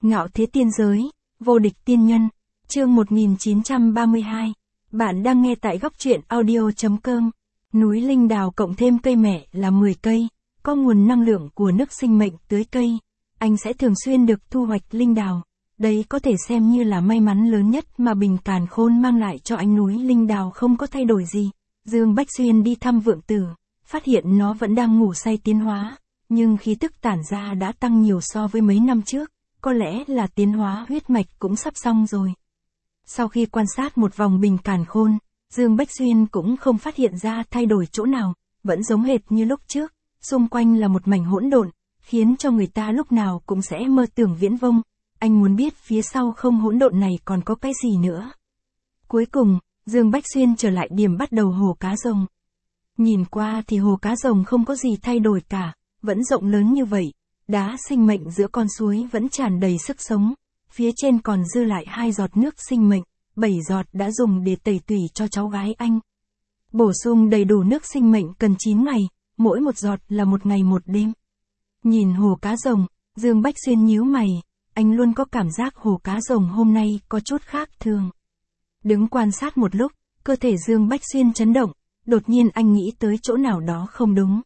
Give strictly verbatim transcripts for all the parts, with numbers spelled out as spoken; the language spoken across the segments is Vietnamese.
Ngạo thế tiên giới, vô địch tiên nhân, chương một nghìn chín trăm ba mươi hai. Bạn đang nghe tại góc truyện audio chấm com. Núi linh đào cộng thêm cây mẹ là mười cây, có nguồn năng lượng của nước sinh mệnh tưới cây. Anh sẽ thường xuyên được thu hoạch linh đào. Đây có thể xem như là may mắn lớn nhất mà Bình Càn Khôn mang lại cho anh. Núi linh đào không có thay đổi gì. Dương Bách Xuyên đi thăm Vượng Tử, phát hiện nó vẫn đang ngủ say tiến hóa, nhưng khí tức tản ra đã tăng nhiều so với mấy năm trước. Có lẽ là tiến hóa huyết mạch cũng sắp xong rồi. Sau khi quan sát một vòng Bình Càn Khôn, Dương Bách Xuyên cũng không phát hiện ra thay đổi chỗ nào, vẫn giống hệt như lúc trước, xung quanh là một mảnh hỗn độn, khiến cho người ta lúc nào cũng sẽ mơ tưởng viễn vông. Anh muốn biết phía sau không hỗn độn này còn có cái gì nữa. Cuối cùng, Dương Bách Xuyên trở lại điểm bắt đầu hồ cá rồng. Nhìn qua thì hồ cá rồng không có gì thay đổi cả, vẫn rộng lớn như vậy. Đá sinh mệnh giữa con suối vẫn tràn đầy sức sống, phía trên còn dư lại hai giọt nước sinh mệnh, bảy giọt đã dùng để tẩy tủy cho cháu gái anh. Bổ sung đầy đủ nước sinh mệnh cần chín ngày, mỗi một giọt là một ngày một đêm. Nhìn hồ cá rồng, Dương Bách Xuyên nhíu mày, anh luôn có cảm giác hồ cá rồng hôm nay có chút khác thường. Đứng quan sát một lúc, cơ thể Dương Bách Xuyên chấn động, đột nhiên anh nghĩ tới chỗ nào đó không đúng.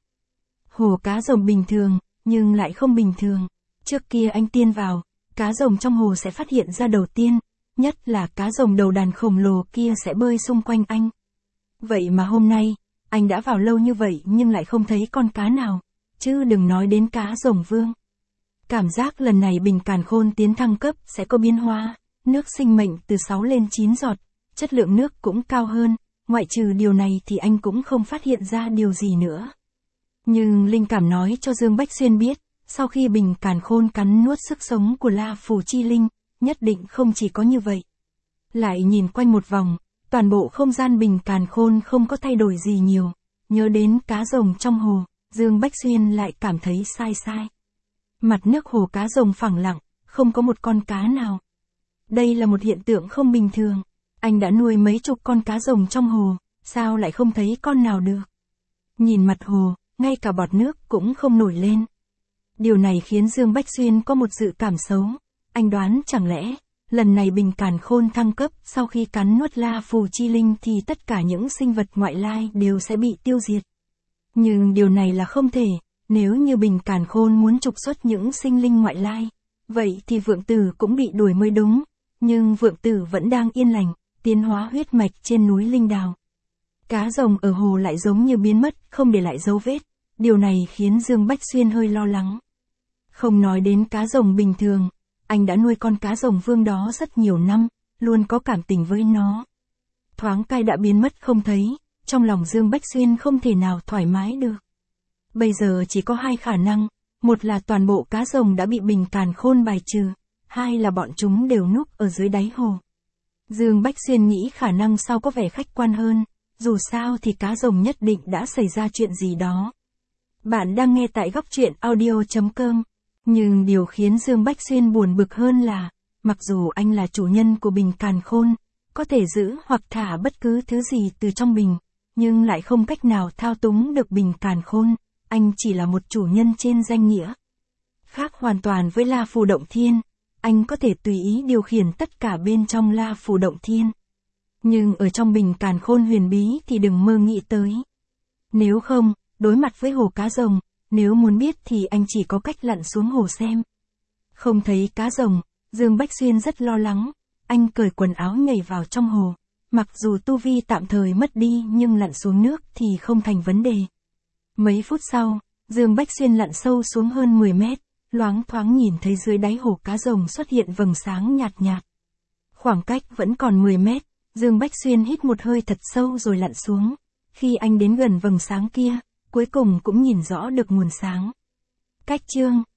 Hồ cá rồng bình thường, nhưng lại không bình thường. Trước kia anh tiên vào, cá rồng trong hồ sẽ phát hiện ra đầu tiên, nhất là cá rồng đầu đàn khổng lồ kia sẽ bơi xung quanh anh. Vậy mà hôm nay, anh đã vào lâu như vậy nhưng lại không thấy con cá nào, chứ đừng nói đến cá rồng vương. Cảm giác lần này Bình Càn Khôn tiến thăng cấp sẽ có biến hóa, nước sinh mệnh từ sáu lên chín giọt, chất lượng nước cũng cao hơn, ngoại trừ điều này thì anh cũng không phát hiện ra điều gì nữa. Nhưng linh cảm nói cho Dương Bách Xuyên biết, sau khi Bình Càn Khôn cắn nuốt sức sống của La Phù Chi Linh, nhất định không chỉ có như vậy. Lại nhìn quanh một vòng, toàn bộ không gian Bình Càn Khôn không có thay đổi gì nhiều. Nhớ đến cá rồng trong hồ, Dương Bách Xuyên lại cảm thấy sai sai. Mặt nước hồ cá rồng phẳng lặng, không có một con cá nào. Đây là một hiện tượng không bình thường. Anh đã nuôi mấy chục con cá rồng trong hồ, sao lại không thấy con nào được? Nhìn mặt hồ, ngay cả bọt nước cũng không nổi lên. Điều này khiến Dương Bách Xuyên có một dự cảm xấu. Anh đoán chẳng lẽ, lần này Bình Càn Khôn thăng cấp sau khi cắn nuốt La Phù Chi Linh thì tất cả những sinh vật ngoại lai đều sẽ bị tiêu diệt. Nhưng điều này là không thể, nếu như Bình Càn Khôn muốn trục xuất những sinh linh ngoại lai, vậy thì Vượng Tử cũng bị đuổi mới đúng. Nhưng Vượng Tử vẫn đang yên lành, tiến hóa huyết mạch trên núi linh đào. Cá rồng ở hồ lại giống như biến mất, không để lại dấu vết. Điều này khiến Dương Bách Xuyên hơi lo lắng. Không nói đến cá rồng bình thường, anh đã nuôi con cá rồng vương đó rất nhiều năm, luôn có cảm tình với nó. Thoáng cai đã biến mất không thấy, trong lòng Dương Bách Xuyên không thể nào thoải mái được. Bây giờ chỉ có hai khả năng, một là toàn bộ cá rồng đã bị Bình Càn Khôn bài trừ, hai là bọn chúng đều núp ở dưới đáy hồ. Dương Bách Xuyên nghĩ khả năng sau có vẻ khách quan hơn, dù sao thì cá rồng nhất định đã xảy ra chuyện gì đó. Bạn đang nghe tại góc truyện audio chấm com. Nhưng điều khiến Dương Bách Xuyên buồn bực hơn là, mặc dù anh là chủ nhân của Bình Càn Khôn, có thể giữ hoặc thả bất cứ thứ gì từ trong bình, nhưng lại không cách nào thao túng được Bình Càn Khôn, anh chỉ là một chủ nhân trên danh nghĩa. Khác hoàn toàn với La Phù Động Thiên, anh có thể tùy ý điều khiển tất cả bên trong La Phù Động Thiên. Nhưng ở trong Bình Càn Khôn huyền bí thì đừng mơ nghĩ tới. Nếu không, đối mặt với hồ cá rồng, nếu muốn biết thì anh chỉ có cách lặn xuống hồ xem. Không thấy cá rồng, Dương Bách Xuyên rất lo lắng, anh cởi quần áo nhảy vào trong hồ. Mặc dù tu vi tạm thời mất đi nhưng lặn xuống nước thì không thành vấn đề. Mấy phút sau, Dương Bách Xuyên lặn sâu xuống hơn mười mét, loáng thoáng nhìn thấy dưới đáy hồ cá rồng xuất hiện vầng sáng nhạt nhạt. Khoảng cách vẫn còn mười mét, Dương Bách Xuyên hít một hơi thật sâu rồi lặn xuống. Khi anh đến gần vầng sáng kia, cuối cùng cũng nhìn rõ được nguồn sáng. Cách chương